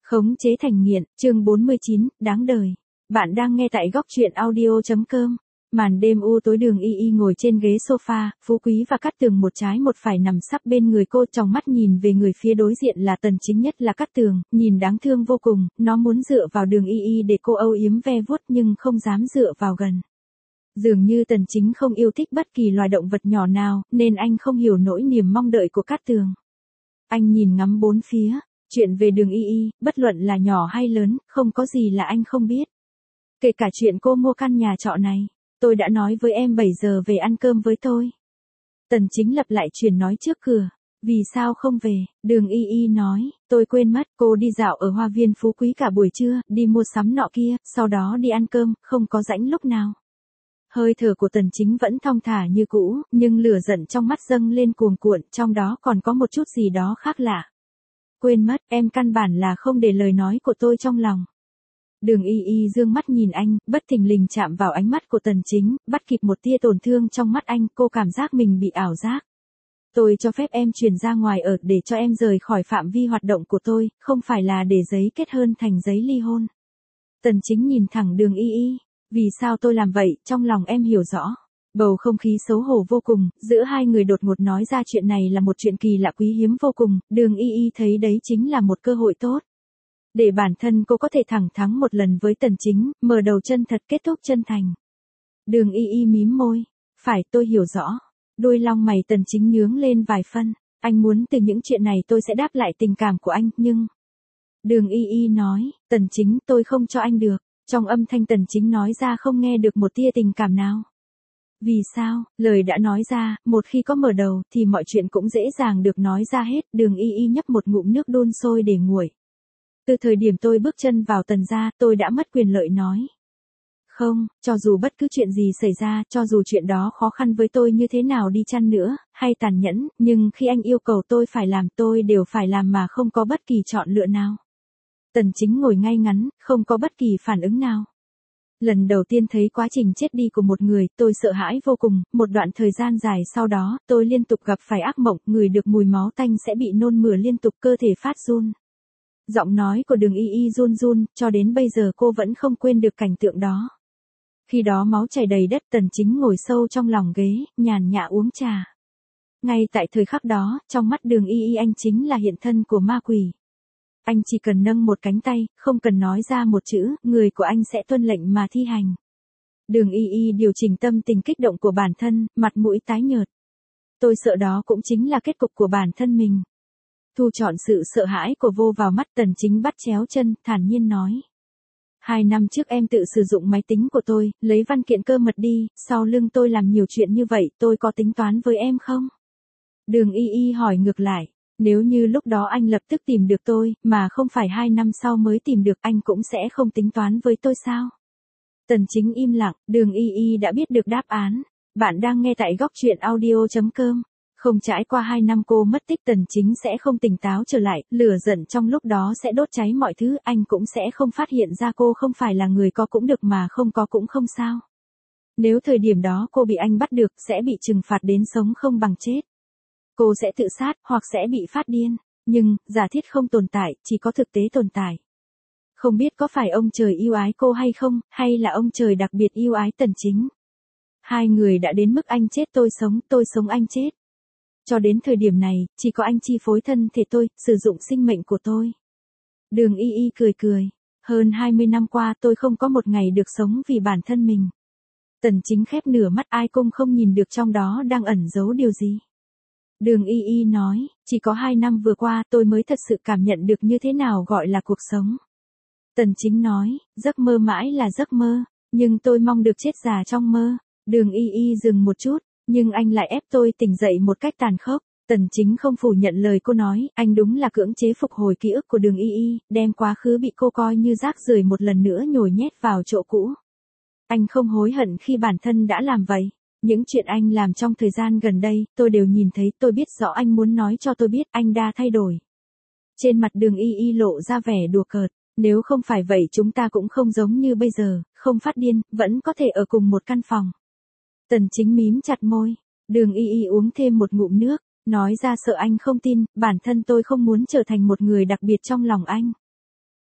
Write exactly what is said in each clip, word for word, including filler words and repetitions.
Khống chế thành nghiện, chương bốn mươi chín, đáng đời. Bạn đang nghe tại góc truyện audio.com. Màn đêm u tối Đường Y Y ngồi trên ghế sofa, Phú Quý và Cát Tường một trái một phải nằm sắp bên người cô, trong mắt nhìn về người phía đối diện là Tần Chính, nhất là Cát Tường, nhìn đáng thương vô cùng, nó muốn dựa vào Đường Y Y để cô âu yếm ve vuốt nhưng không dám dựa vào gần. Dường như Tần Chính không yêu thích bất kỳ loài động vật nhỏ nào, nên anh không hiểu nỗi niềm mong đợi của Cát Tường. Anh nhìn ngắm bốn phía. Chuyện về Đường Y Y, bất luận là nhỏ hay lớn, không có gì là anh không biết. Kể cả chuyện cô mua căn nhà trọ này. Tôi đã nói với em bảy giờ về ăn cơm với tôi. Tần Chính lặp lại chuyện nói trước cửa. Vì sao không về? Đường Y Y nói, tôi quên mất, cô đi dạo ở hoa viên Phú Quý cả buổi trưa, đi mua sắm nọ kia, sau đó đi ăn cơm, không có rảnh lúc nào. Hơi thở của Tần Chính vẫn thong thả như cũ, nhưng lửa giận trong mắt dâng lên cuồn cuộn, trong đó còn có một chút gì đó khác lạ. Quên mất, em căn bản là không để lời nói của tôi trong lòng. Đường Y Y dương mắt nhìn anh, bất thình lình chạm vào ánh mắt của Tần Chính, bắt kịp một tia tổn thương trong mắt anh, cô cảm giác mình bị ảo giác. Tôi cho phép em chuyển ra ngoài ở để cho em rời khỏi phạm vi hoạt động của tôi, không phải là để giấy kết hôn thành giấy ly hôn. Tần Chính nhìn thẳng Đường Y Y, vì sao tôi làm vậy, trong lòng em hiểu rõ. Bầu không khí xấu hổ vô cùng, giữa hai người đột ngột nói ra chuyện này là một chuyện kỳ lạ quý hiếm vô cùng, Đường Y Y thấy đấy chính là một cơ hội tốt. Để bản thân cô có thể thẳng thắn một lần với Tần Chính, mở đầu chân thật kết thúc chân thành. Đường Y Y mím môi, phải, tôi hiểu rõ. Đôi lông mày Tần Chính nhướng lên vài phân, anh muốn từ những chuyện này tôi sẽ đáp lại tình cảm của anh, nhưng... Đường Y Y nói, Tần Chính, tôi không cho anh được. Trong âm thanh Tần Chính nói ra không nghe được một tia tình cảm nào. Vì sao, lời đã nói ra, một khi có mở đầu thì mọi chuyện cũng dễ dàng được nói ra hết. Đường Y Y nhấp một ngụm nước đun sôi để nguội. Từ thời điểm tôi bước chân vào Tần gia, tôi đã mất quyền lợi nói. Không, cho dù bất cứ chuyện gì xảy ra, cho dù chuyện đó khó khăn với tôi như thế nào đi chăng nữa, hay tàn nhẫn, nhưng khi anh yêu cầu tôi phải làm, tôi đều phải làm mà không có bất kỳ chọn lựa nào. Tần Chính ngồi ngay ngắn, không có bất kỳ phản ứng nào. Lần đầu tiên thấy quá trình chết đi của một người, tôi sợ hãi vô cùng, một đoạn thời gian dài sau đó, tôi liên tục gặp phải ác mộng, ngửi được mùi máu tanh sẽ bị nôn mửa liên tục, cơ thể phát run. Giọng nói của Đường Y Y run run, cho đến bây giờ cô vẫn không quên được cảnh tượng đó. Khi đó máu chảy đầy đất, Tần Chính ngồi sâu trong lòng ghế, nhàn nhã uống trà. Ngay tại thời khắc đó, trong mắt Đường Y Y anh chính là hiện thân của ma quỷ. Anh chỉ cần nâng một cánh tay, không cần nói ra một chữ, người của anh sẽ tuân lệnh mà thi hành. Đường Y Y điều chỉnh tâm tình kích động của bản thân, mặt mũi tái nhợt. Tôi sợ đó cũng chính là kết cục của bản thân mình. Thu chọn sự sợ hãi của vô vào mắt, Tần Chính bắt chéo chân, thản nhiên nói. Hai năm trước em tự sử dụng máy tính của tôi, lấy văn kiện cơ mật đi, sau lưng tôi làm nhiều chuyện như vậy, tôi có tính toán với em không? Đường Y Y hỏi ngược lại. Nếu như lúc đó anh lập tức tìm được tôi, mà không phải hai năm sau mới tìm được, anh cũng sẽ không tính toán với tôi sao? Tần Chính im lặng, Đường Y Y đã biết được đáp án. Bạn đang nghe tại góc truyện audio.com. Không trải qua hai năm cô mất tích, Tần Chính sẽ không tỉnh táo trở lại, lửa giận trong lúc đó sẽ đốt cháy mọi thứ, anh cũng sẽ không phát hiện ra cô không phải là người có cũng được mà không có cũng không sao. Nếu thời điểm đó cô bị anh bắt được, sẽ bị trừng phạt đến sống không bằng chết. Cô sẽ tự sát, hoặc sẽ bị phát điên. Nhưng, giả thiết không tồn tại, chỉ có thực tế tồn tại. Không biết có phải ông trời yêu ái cô hay không, hay là ông trời đặc biệt yêu ái Tần Chính. Hai người đã đến mức anh chết tôi sống, tôi sống anh chết. Cho đến thời điểm này, chỉ có anh chi phối thân thể tôi, sử dụng sinh mệnh của tôi. Đường Y Y cười cười. Hơn hai mươi năm qua tôi không có một ngày được sống vì bản thân mình. Tần Chính khép nửa mắt, ai cũng không nhìn được trong đó đang ẩn giấu điều gì. Đường Y Y nói, chỉ có hai năm vừa qua tôi mới thật sự cảm nhận được như thế nào gọi là cuộc sống. Tần Chính nói, giấc mơ mãi là giấc mơ, nhưng tôi mong được chết già trong mơ. Đường Y Y dừng một chút, nhưng anh lại ép tôi tỉnh dậy một cách tàn khốc. Tần Chính không phủ nhận lời cô nói, anh đúng là cưỡng chế phục hồi ký ức của Đường Y Y, đem quá khứ bị cô coi như rác rưởi một lần nữa nhồi nhét vào chỗ cũ. Anh không hối hận khi bản thân đã làm vậy. Những chuyện anh làm trong thời gian gần đây, tôi đều nhìn thấy, tôi biết rõ anh muốn nói cho tôi biết anh đã thay đổi. Trên mặt Đường Y Y lộ ra vẻ đùa cợt, nếu không phải vậy chúng ta cũng không giống như bây giờ, không phát điên, vẫn có thể ở cùng một căn phòng. Tần Chính mím chặt môi, Đường Y Y uống thêm một ngụm nước, nói ra sợ anh không tin, bản thân tôi không muốn trở thành một người đặc biệt trong lòng anh.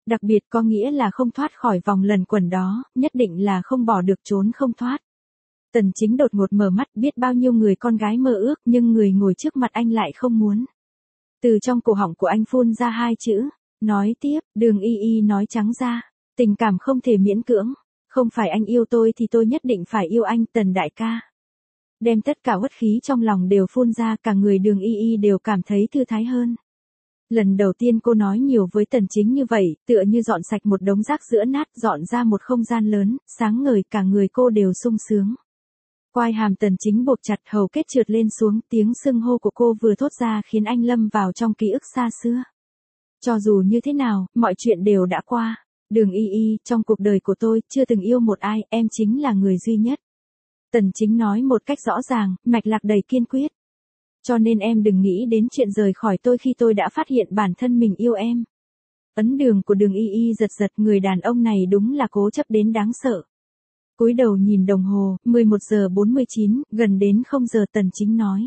Đặc biệt có nghĩa là không thoát khỏi vòng luẩn quẩn đó, nhất định là không bỏ được trốn không thoát. Tần Chính đột ngột mở mắt, biết bao nhiêu người con gái mơ ước, nhưng người ngồi trước mặt anh lại không muốn. Từ trong cổ họng của anh phun ra hai chữ, nói tiếp, Đường Y Y nói trắng ra, tình cảm không thể miễn cưỡng, không phải anh yêu tôi thì tôi nhất định phải yêu anh, Tần đại ca. Đem tất cả uất khí trong lòng đều phun ra, cả người Đường Y Y đều cảm thấy thư thái hơn. Lần đầu tiên cô nói nhiều với Tần Chính như vậy, tựa như dọn sạch một đống rác giữa nát, dọn ra một không gian lớn, sáng ngời, cả người cô đều sung sướng. Quai hàm Tần Chính buộc chặt, hầu kết trượt lên xuống, tiếng xưng hô của cô vừa thốt ra khiến anh lâm vào trong ký ức xa xưa. Cho dù như thế nào, mọi chuyện đều đã qua. Đường Y Y, trong cuộc đời của tôi, chưa từng yêu một ai, em chính là người duy nhất. Tần Chính nói một cách rõ ràng, mạch lạc đầy kiên quyết. Cho nên em đừng nghĩ đến chuyện rời khỏi tôi khi tôi đã phát hiện bản thân mình yêu em. Ấn đường của Đường Y Y giật giật, người đàn ông này đúng là cố chấp đến đáng sợ. Cúi đầu nhìn đồng hồ, mười một giờ bốn mươi chín, gần đến không giờ. Tần Chính nói.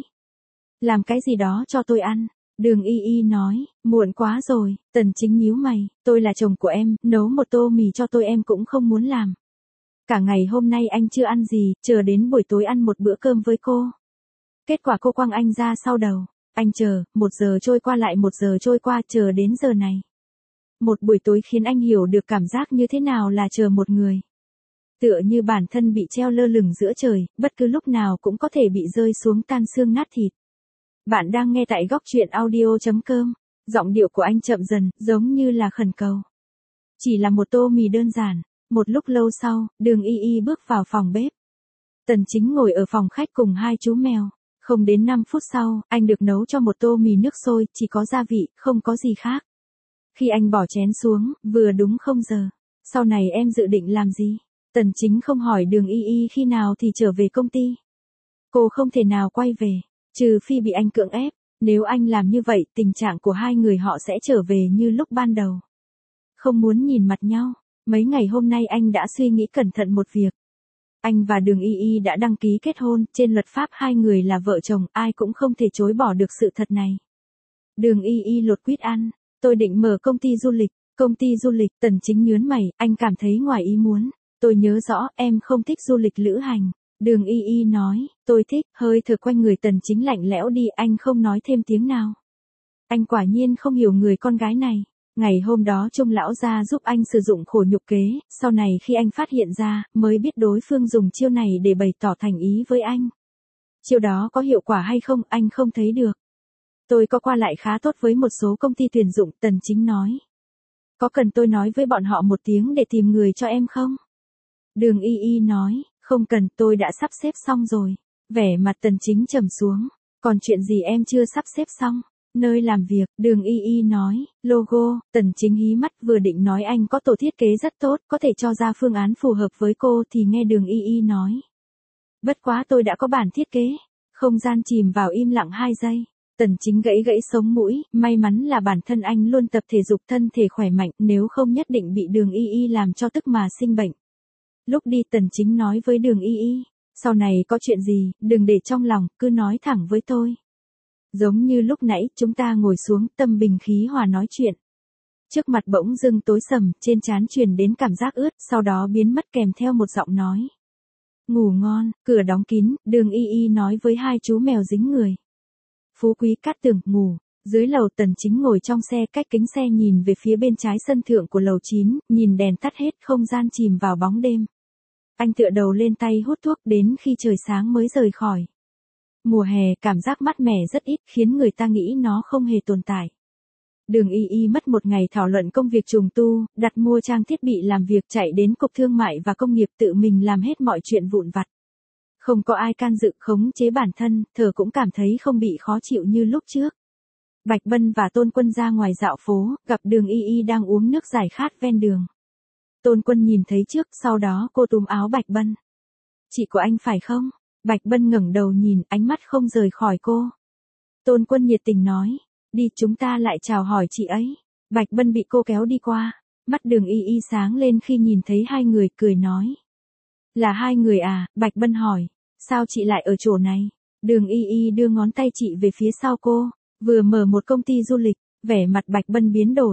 Làm cái gì đó cho tôi ăn. Đường Y Y nói, muộn quá rồi. Tần Chính nhíu mày, tôi là chồng của em, nấu một tô mì cho tôi em cũng không muốn làm. Cả ngày hôm nay anh chưa ăn gì, chờ đến buổi tối ăn một bữa cơm với cô. Kết quả cô quăng anh ra sau đầu. Anh chờ, một giờ trôi qua lại một giờ trôi qua, chờ đến giờ này. Một buổi tối khiến anh hiểu được cảm giác như thế nào là chờ một người. Tựa như bản thân bị treo lơ lửng giữa trời, bất cứ lúc nào cũng có thể bị rơi xuống tan xương nát thịt. Bạn đang nghe tại góc truyện audio chấm com. Giọng điệu của anh chậm dần, giống như là khẩn cầu. Chỉ là một tô mì đơn giản. Một lúc lâu sau, Đường Y Y bước vào phòng bếp. Tần Chính ngồi ở phòng khách cùng hai chú mèo. Không đến năm phút sau, anh được nấu cho một tô mì nước sôi, chỉ có gia vị, không có gì khác. Khi anh bỏ chén xuống, vừa đúng không giờ. Sau này em dự định làm gì? Tần Chính không hỏi Đường Y Y khi nào thì trở về công ty. Cô không thể nào quay về, trừ phi bị anh cưỡng ép. Nếu anh làm như vậy, tình trạng của hai người họ sẽ trở về như lúc ban đầu. Không muốn nhìn mặt nhau. Mấy ngày hôm nay anh đã suy nghĩ cẩn thận một việc. Anh và Đường Y Y đã đăng ký kết hôn, trên luật pháp hai người là vợ chồng, ai cũng không thể chối bỏ được sự thật này. Đường Y Y lột quýt ăn, tôi định mở công ty du lịch, công ty du lịch. Tần Chính nhướng mày, anh cảm thấy ngoài ý muốn. Tôi nhớ rõ, em không thích du lịch lữ hành. Đường Y Y nói, tôi thích. Hơi thở quanh người Tần Chính lạnh lẽo đi, anh không nói thêm tiếng nào. Anh quả nhiên không hiểu người con gái này. Ngày hôm đó Trung lão gia giúp anh sử dụng khổ nhục kế, sau này khi anh phát hiện ra, mới biết đối phương dùng chiêu này để bày tỏ thành ý với anh. Chiêu đó có hiệu quả hay không, anh không thấy được. Tôi có qua lại khá tốt với một số công ty tuyển dụng, Tần Chính nói. Có cần tôi nói với bọn họ một tiếng để tìm người cho em không? Đường Y Y nói, không cần, tôi đã sắp xếp xong rồi. Vẻ mặt Tần Chính trầm xuống, còn chuyện gì em chưa sắp xếp xong? Nơi làm việc, Đường Y Y nói, logo. Tần Chính hí mắt, vừa định nói anh có tổ thiết kế rất tốt, có thể cho ra phương án phù hợp với cô thì nghe Đường Y Y nói. Bất quá tôi đã có bản thiết kế. Không gian chìm vào im lặng hai giây. Tần Chính gãy gãy sống mũi, may mắn là bản thân anh luôn tập thể dục, thân thể khỏe mạnh, nếu không nhất định bị Đường Y Y làm cho tức mà sinh bệnh. Lúc đi Tần Chính nói với Đường Y Y, sau này có chuyện gì, đừng để trong lòng, cứ nói thẳng với tôi. Giống như lúc nãy, chúng ta ngồi xuống, tâm bình khí hòa nói chuyện. Trước mặt bỗng dưng tối sầm, trên trán truyền đến cảm giác ướt, sau đó biến mất kèm theo một giọng nói. Ngủ ngon, cửa đóng kín, Đường Y Y nói với hai chú mèo dính người. Phú Quý Cát Tường, ngủ. Dưới lầu Tần Chính ngồi trong xe, cách kính xe nhìn về phía bên trái sân thượng của lầu chín, nhìn đèn tắt hết, không gian chìm vào bóng đêm. Anh tựa đầu lên tay hút thuốc đến khi trời sáng mới rời khỏi. Mùa hè cảm giác mát mẻ rất ít, khiến người ta nghĩ nó không hề tồn tại. Đường Y Y mất một ngày thảo luận công việc trùng tu, đặt mua trang thiết bị làm việc, chạy đến Cục Thương mại và Công nghiệp, tự mình làm hết mọi chuyện vụn vặt. Không có ai can dự, khống chế bản thân, thở cũng cảm thấy không bị khó chịu như lúc trước. Bạch Bân và Tôn Quân ra ngoài dạo phố, gặp Đường Y Y đang uống nước giải khát ven đường. Tôn Quân nhìn thấy trước, sau đó cô túm áo Bạch Bân. Chị của anh phải không? Bạch Bân ngẩng đầu nhìn, ánh mắt không rời khỏi cô. Tôn Quân nhiệt tình nói, đi chúng ta lại chào hỏi chị ấy. Bạch Bân bị cô kéo đi qua, mắt Đường Y Y sáng lên khi nhìn thấy hai người, cười nói. Là hai người à? Bạch Bân hỏi, sao chị lại ở chỗ này? Đường Y Y đưa ngón tay chị về phía sau cô, vừa mở một công ty du lịch, vẻ mặt Bạch Bân biến đổi.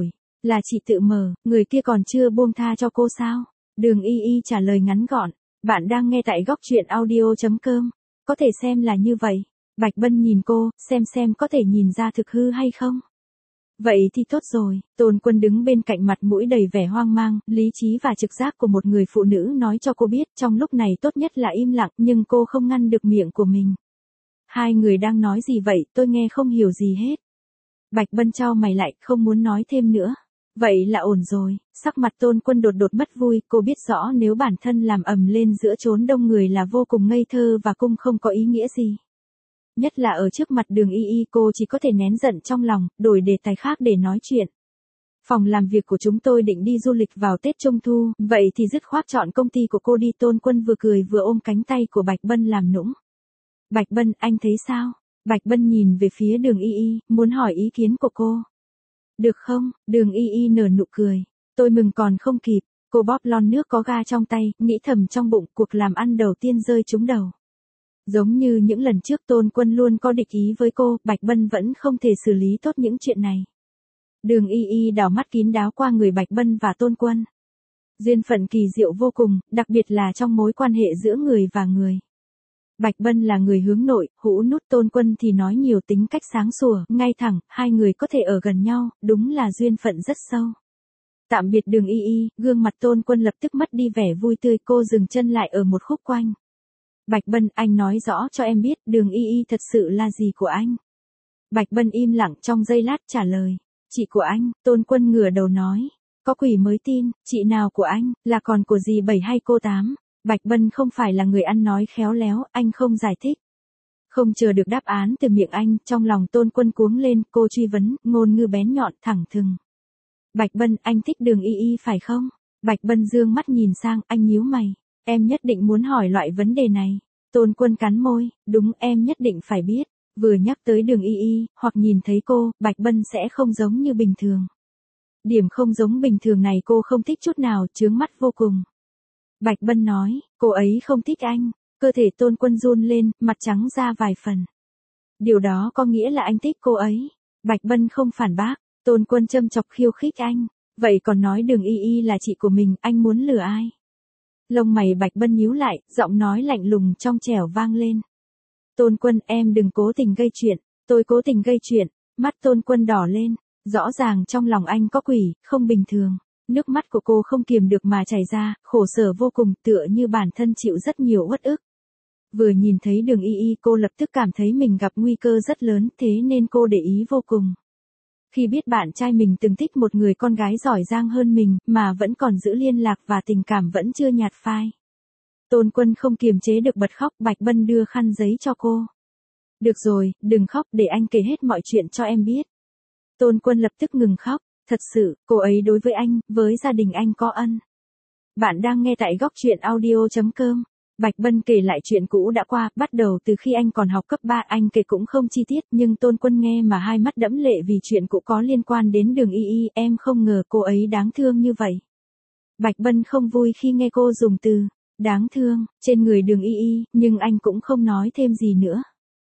Là chị tự mở, người kia còn chưa buông tha cho cô sao? Đường Y Y trả lời ngắn gọn. Bạn đang nghe tại góc truyện audio.com. Có thể xem là như vậy. Bạch Bân nhìn cô, xem xem có thể nhìn ra thực hư hay không. Vậy thì tốt rồi, Tôn Quân đứng bên cạnh mặt mũi đầy vẻ hoang mang, lý trí và trực giác của một người phụ nữ nói cho cô biết trong lúc này tốt nhất là im lặng, nhưng cô không ngăn được miệng của mình. Hai người đang nói gì vậy, tôi nghe không hiểu gì hết. Bạch Bân chau mày lại, không muốn nói thêm nữa. Vậy là ổn rồi, sắc mặt Tôn Quân đột đột mất vui, cô biết rõ nếu bản thân làm ầm lên giữa chốn đông người là vô cùng ngây thơ và cũng không có ý nghĩa gì. Nhất là ở trước mặt Đường Y Y cô chỉ có thể nén giận trong lòng, đổi đề tài khác để nói chuyện. Phòng làm việc của chúng tôi định đi du lịch vào Tết Trung Thu, vậy thì dứt khoát chọn công ty của cô đi. Tôn Quân vừa cười vừa ôm cánh tay của Bạch Bân làm nũng. Bạch Bân, anh thấy sao? Bạch Bân nhìn về phía Đường Y Y, muốn hỏi ý kiến của cô. Được không? Đường Y Y nở nụ cười. Tôi mừng còn không kịp, cô bóp lon nước có ga trong tay, nghĩ thầm trong bụng cuộc làm ăn đầu tiên rơi trúng đầu. Giống như những lần trước Tôn Quân luôn có địch ý với cô, Bạch Bân vẫn không thể xử lý tốt những chuyện này. Đường Y Y đảo mắt kín đáo qua người Bạch Bân và Tôn Quân. Duyên phận kỳ diệu vô cùng, đặc biệt là trong mối quan hệ giữa người và người. Bạch Bân là người hướng nội, hũ nút. Tôn Quân thì nói nhiều, tính cách sáng sủa, ngay thẳng, hai người có thể ở gần nhau, đúng là duyên phận rất sâu. Tạm biệt Đường Y Y, gương mặt Tôn Quân lập tức mất đi vẻ vui tươi, cô dừng chân lại ở một khúc quanh. Bạch Bân, anh nói rõ cho em biết, Đường Y Y thật sự là gì của anh? Bạch Bân im lặng trong giây lát trả lời. Chị của anh. Tôn Quân ngửa đầu nói. Có quỷ mới tin, chị nào của anh, là còn của dì Bảy hay cô Tám? Bạch Bân không phải là người ăn nói khéo léo, anh không giải thích. Không chờ được đáp án từ miệng anh, trong lòng Tôn Quân cuống lên, cô truy vấn, ngôn ngữ bén nhọn, thẳng thừng. Bạch Bân, anh thích Đường Y Y phải không? Bạch Bân dương mắt nhìn sang, anh nhíu mày. Em nhất định muốn hỏi loại vấn đề này. Tôn Quân cắn môi, đúng, em nhất định phải biết. Vừa nhắc tới Đường Y Y, hoặc nhìn thấy cô, Bạch Bân sẽ không giống như bình thường. Điểm không giống bình thường này cô không thích chút nào, chướng mắt vô cùng. Bạch Bân nói, cô ấy không thích anh. Cơ thể Tôn Quân run lên, mặt trắng ra vài phần. Điều đó có nghĩa là anh thích cô ấy. Bạch Bân không phản bác, Tôn Quân châm chọc khiêu khích anh. Vậy còn nói Đường Y Y là chị của mình, anh muốn lừa ai? Lông mày Bạch Bân nhíu lại, giọng nói lạnh lùng trong trẻo vang lên. Tôn Quân, em đừng cố tình gây chuyện. Tôi cố tình gây chuyện. Mắt Tôn Quân đỏ lên. Rõ ràng trong lòng anh có quỷ, không bình thường. Nước mắt của cô không kiềm được mà chảy ra, khổ sở vô cùng, tựa như bản thân chịu rất nhiều uất ức. Vừa nhìn thấy Đường Y Y cô lập tức cảm thấy mình gặp nguy cơ rất lớn, thế nên cô để ý vô cùng. Khi biết bạn trai mình từng thích một người con gái giỏi giang hơn mình, mà vẫn còn giữ liên lạc và tình cảm vẫn chưa nhạt phai. Tôn Quân không kiềm chế được bật khóc. Bạch Bân đưa khăn giấy cho cô. Được rồi, đừng khóc, để anh kể hết mọi chuyện cho em biết. Tôn Quân lập tức ngừng khóc. Thật sự, cô ấy đối với anh, với gia đình anh có ân. Bạn đang nghe tại góc truyện audio.com. Bạch Bân kể lại chuyện cũ đã qua, bắt đầu từ khi anh còn học cấp ba, anh kể cũng không chi tiết, nhưng Tôn Quân nghe mà hai mắt đẫm lệ vì chuyện cũ có liên quan đến Đường Y Y, em không ngờ cô ấy đáng thương như vậy. Bạch Bân không vui khi nghe cô dùng từ đáng thương trên người Đường Y Y, nhưng anh cũng không nói thêm gì nữa.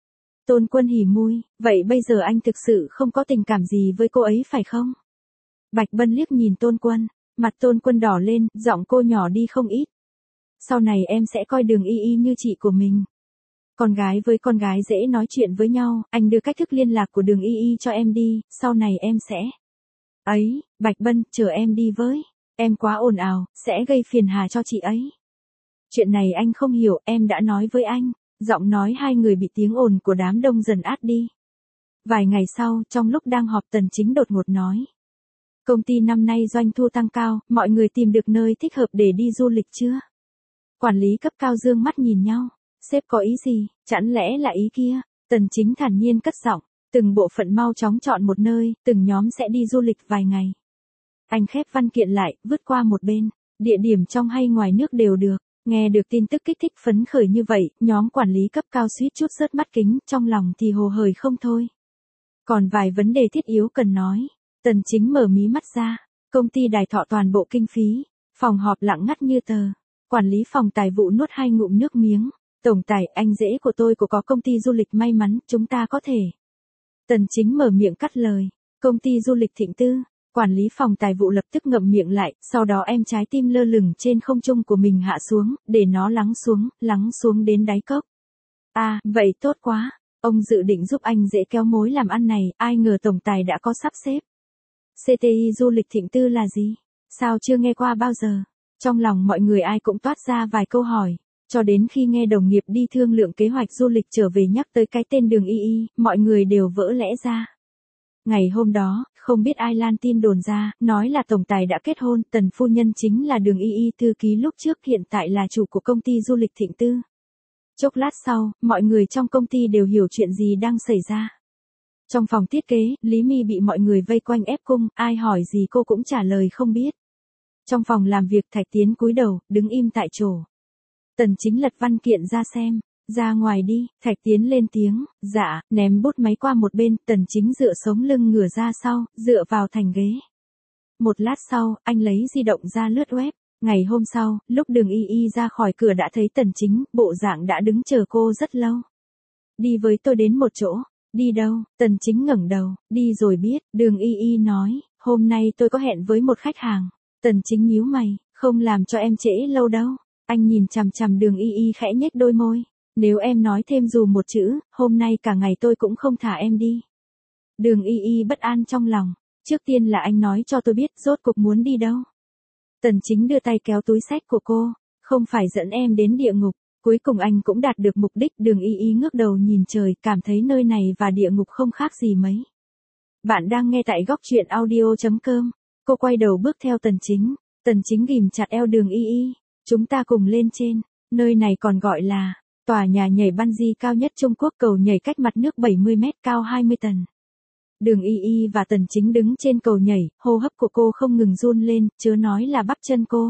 Tôn Quân hỉ môi, vậy bây giờ anh thực sự không có tình cảm gì với cô ấy phải không? Bạch Bân liếc nhìn Tôn Quân, mặt Tôn Quân đỏ lên, giọng cô nhỏ đi không ít. Sau này em sẽ coi Đường Y Y như chị của mình. Con gái với con gái dễ nói chuyện với nhau, anh đưa cách thức liên lạc của Đường Y Y cho em đi, sau này em sẽ... Ấy, Bạch Bân, chờ em đi với. Em quá ồn ào, sẽ gây phiền hà cho chị ấy. Chuyện này anh không hiểu, em đã nói với anh. Giọng nói hai người bị tiếng ồn của đám đông dần át đi. Vài ngày sau, trong lúc đang họp Tần Chính đột ngột nói. Công ty năm nay doanh thu tăng cao, mọi người tìm được nơi thích hợp để đi du lịch chưa? Quản lý cấp cao dương mắt nhìn nhau. Sếp có ý gì, chẳng lẽ là ý kia? Tần Chính thản nhiên cất giọng. Từng bộ phận mau chóng chọn một nơi, từng nhóm sẽ đi du lịch vài ngày. Anh khép văn kiện lại, vứt qua một bên. Địa điểm trong hay ngoài nước đều được. Nghe được tin tức kích thích phấn khởi như vậy, nhóm quản lý cấp cao suýt chút rớt mắt kính, trong lòng thì hồ hởi không thôi. Còn vài vấn đề thiết yếu cần nói. Tần Chính mở mí mắt ra. Công ty đài thọ toàn bộ kinh phí. Phòng họp lặng ngắt như tờ. Quản lý phòng tài vụ nuốt hai ngụm nước miếng. Tổng tài, anh rể của tôi của có công ty du lịch may mắn, chúng ta có thể. Tần Chính mở miệng cắt lời. Công ty du lịch Thịnh Tư. Quản lý phòng tài vụ lập tức ngậm miệng lại, sau đó em trái tim lơ lửng trên không trung của mình hạ xuống, để nó lắng xuống, lắng xuống đến đáy cốc. À, vậy tốt quá. Ông dự định giúp anh dễ kéo mối làm ăn này, ai ngờ tổng tài đã có sắp xếp. xê tê i du lịch Thịnh Tư là gì? Sao chưa nghe qua bao giờ? Trong lòng mọi người ai cũng toát ra vài câu hỏi, cho đến khi nghe đồng nghiệp đi thương lượng kế hoạch du lịch trở về nhắc tới cái tên Đường Y Y, mọi người đều vỡ lẽ ra. Ngày hôm đó, không biết ai lan tin đồn ra, nói là tổng tài đã kết hôn, Tần phu nhân chính là Đường Y Y thư ký lúc trước hiện tại là chủ của công ty du lịch Thịnh Tư. Chốc lát sau, mọi người trong công ty đều hiểu chuyện gì đang xảy ra. Trong phòng thiết kế, Lý My bị mọi người vây quanh ép cung, ai hỏi gì cô cũng trả lời không biết. Trong phòng làm việc Thạch Tiến cúi đầu, đứng im tại chỗ. Tần Chính lật văn kiện ra xem. Ra ngoài đi, Thạch Tiến lên tiếng, dạ, ném bút máy qua một bên, Tần Chính dựa sống lưng ngửa ra sau, dựa vào thành ghế. Một lát sau, anh lấy di động ra lướt web. Ngày hôm sau, lúc Đường Y Y ra khỏi cửa đã thấy Tần Chính, bộ dạng đã đứng chờ cô rất lâu. Đi với tôi đến một chỗ. Đi đâu? Tần Chính ngẩng đầu, đi rồi biết, Đường Y Y nói, hôm nay tôi có hẹn với một khách hàng. Tần Chính nhíu mày, không làm cho em trễ lâu đâu. Anh nhìn chằm chằm Đường Y Y khẽ nhếch đôi môi. Nếu em nói thêm dù một chữ, hôm nay cả ngày tôi cũng không thả em đi. Đường Y Y bất an trong lòng. Trước tiên là anh nói cho tôi biết rốt cuộc muốn đi đâu. Tần Chính đưa tay kéo túi xách của cô. Không phải dẫn em đến địa ngục. Cuối cùng anh cũng đạt được mục đích. Đường Y Y ngước đầu nhìn trời, cảm thấy nơi này và địa ngục không khác gì mấy. Bạn đang nghe tại góc truyện audio chấm com. Cô quay đầu bước theo Tần Chính. Tần Chính ghim chặt eo Đường Y Y. Chúng ta cùng lên trên. Nơi này còn gọi là tòa nhà nhảy bungee cao nhất Trung Quốc, cầu nhảy cách mặt nước bảy mươi mét, cao hai mươi tầng. Đường Y Y và Tần Chính đứng trên cầu nhảy, hô hấp của cô không ngừng run lên, chớ nói là bắp chân cô.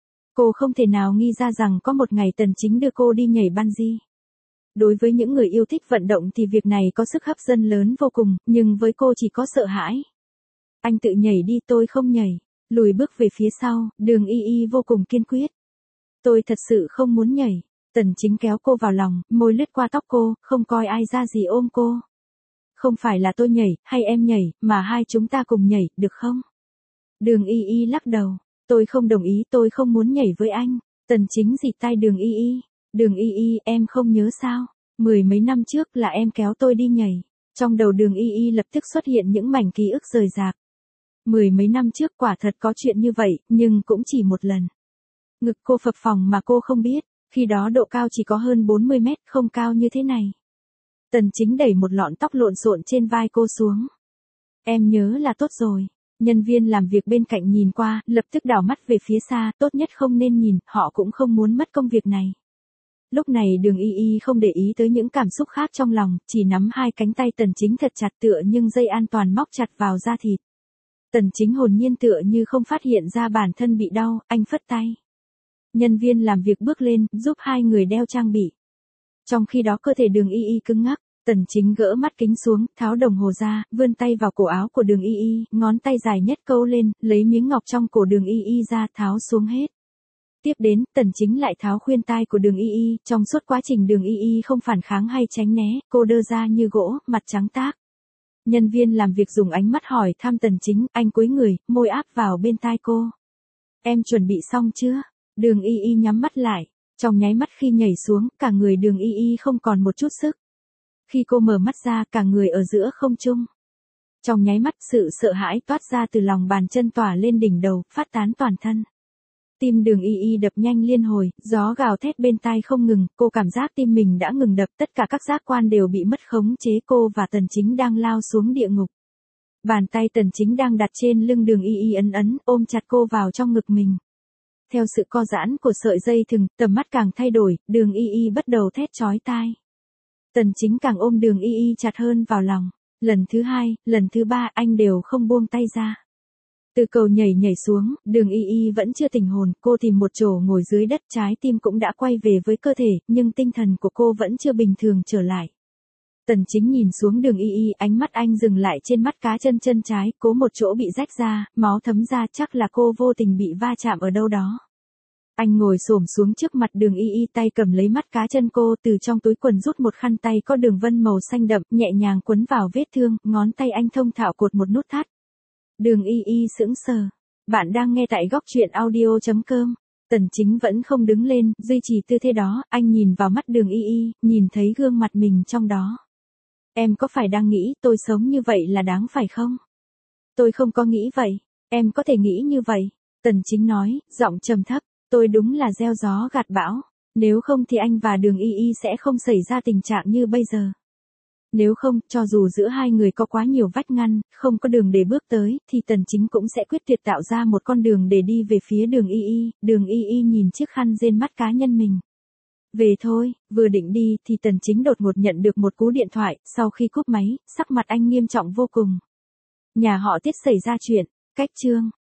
Cô không thể nào nghĩ ra rằng có một ngày Tần Chính đưa cô đi nhảy bungee. Đối với những người yêu thích vận động thì việc này có sức hấp dẫn lớn vô cùng, nhưng với cô chỉ có sợ hãi. Anh tự nhảy đi, tôi không nhảy. Lùi bước về phía sau, Đường Y Y vô cùng kiên quyết. Tôi thật sự không muốn nhảy. Tần Chính kéo cô vào lòng, môi lướt qua tóc cô, không coi ai ra gì ôm cô. Không phải là tôi nhảy, hay em nhảy, mà hai chúng ta cùng nhảy, được không? Đường Y Y lắc đầu. Tôi không đồng ý, tôi không muốn nhảy với anh. Tần Chính dịt tay Đường Y Y. Đường Y Y, em không nhớ sao? Mười mấy năm trước là em kéo tôi đi nhảy. Trong đầu Đường Y Y lập tức xuất hiện những mảnh ký ức rời rạc. Mười mấy năm trước quả thật có chuyện như vậy, nhưng cũng chỉ một lần. Ngực cô phập phồng mà cô không biết. Khi đó độ cao chỉ có hơn bốn mươi mét, không cao như thế này. Tần Chính đẩy một lọn tóc lộn xộn trên vai cô xuống. Em nhớ là tốt rồi. Nhân viên làm việc bên cạnh nhìn qua, lập tức đảo mắt về phía xa, tốt nhất không nên nhìn, họ cũng không muốn mất công việc này. Lúc này Đường Y Y không để ý tới những cảm xúc khác trong lòng, chỉ nắm hai cánh tay Tần Chính thật chặt tựa nhưng dây an toàn móc chặt vào da thịt. Tần Chính hồn nhiên tựa như không phát hiện ra bản thân bị đau, anh phất tay. Nhân viên làm việc bước lên, giúp hai người đeo trang bị. Trong khi đó cơ thể Đường Y Y cứng ngắc, Tần Chính gỡ mắt kính xuống, tháo đồng hồ ra, vươn tay vào cổ áo của Đường Y Y, ngón tay dài nhất câu lên, lấy miếng ngọc trong cổ Đường Y Y ra, tháo xuống hết. Tiếp đến, Tần Chính lại tháo khuyên tai của Đường Y Y, trong suốt quá trình Đường Y Y không phản kháng hay tránh né, cô đơ ra như gỗ, mặt trắng tác. Nhân viên làm việc dùng ánh mắt hỏi thăm Tần Chính, anh cúi người, môi áp vào bên tai cô. Em chuẩn bị xong chưa? Đường Y Y nhắm mắt lại. Trong nháy mắt khi nhảy xuống, cả người Đường Y Y không còn một chút sức. Khi cô mở mắt ra, cả người ở giữa không trung. Trong nháy mắt, sự sợ hãi toát ra từ lòng bàn chân tỏa lên đỉnh đầu, phát tán toàn thân. Tim Đường Y Y đập nhanh liên hồi, gió gào thét bên tai không ngừng, cô cảm giác tim mình đã ngừng đập, tất cả các giác quan đều bị mất khống chế, cô và Tần Chính đang lao xuống địa ngục. Bàn tay Tần Chính đang đặt trên lưng Đường Y Y ấn ấn, ôm chặt cô vào trong ngực mình. Theo sự co giãn của sợi dây thừng, tầm mắt càng thay đổi, Đường Y Y bắt đầu thét chói tai. Tần Chính càng ôm Đường Y Y chặt hơn vào lòng. Lần thứ hai, lần thứ ba anh đều không buông tay ra. Từ cầu nhảy nhảy xuống, Đường Y Y vẫn chưa tỉnh hồn, cô tìm một chỗ ngồi dưới đất, trái tim cũng đã quay về với cơ thể, nhưng tinh thần của cô vẫn chưa bình thường trở lại. Tần Chính nhìn xuống Đường Y Y, ánh mắt anh dừng lại trên mắt cá chân chân trái, cố một chỗ bị rách ra, máu thấm ra, chắc là cô vô tình bị va chạm ở đâu đó. Anh ngồi xổm xuống trước mặt Đường Y Y, tay cầm lấy mắt cá chân cô, từ trong túi quần rút một khăn tay có đường vân màu xanh đậm, nhẹ nhàng quấn vào vết thương, ngón tay anh thông thạo cột một nút thắt. Đường y y sững sờ. Bạn đang nghe tại góc truyện audio.com. Tần Chính vẫn không đứng lên, duy trì tư thế đó, anh nhìn vào mắt đường y y, nhìn thấy gương mặt mình trong đó. Em có phải đang nghĩ tôi sống như vậy là đáng phải không? Tôi không có nghĩ vậy. Em có thể nghĩ như vậy. Tần Chính nói, giọng trầm thấp, tôi đúng là gieo gió gặt bão. Nếu không thì anh và đường y y sẽ không xảy ra tình trạng như bây giờ. Nếu không, cho dù giữa hai người có quá nhiều vách ngăn, không có đường để bước tới, thì Tần Chính cũng sẽ quyết tuyệt tạo ra một con đường để đi về phía đường y y. Đường y y nhìn chiếc khăn rên mắt cá nhân mình. Về thôi, vừa định đi thì Tần Chính đột ngột nhận được một cú điện thoại, sau khi cúp máy, sắc mặt anh nghiêm trọng vô cùng. Nhà họ Tiết xảy ra chuyện, cách chương.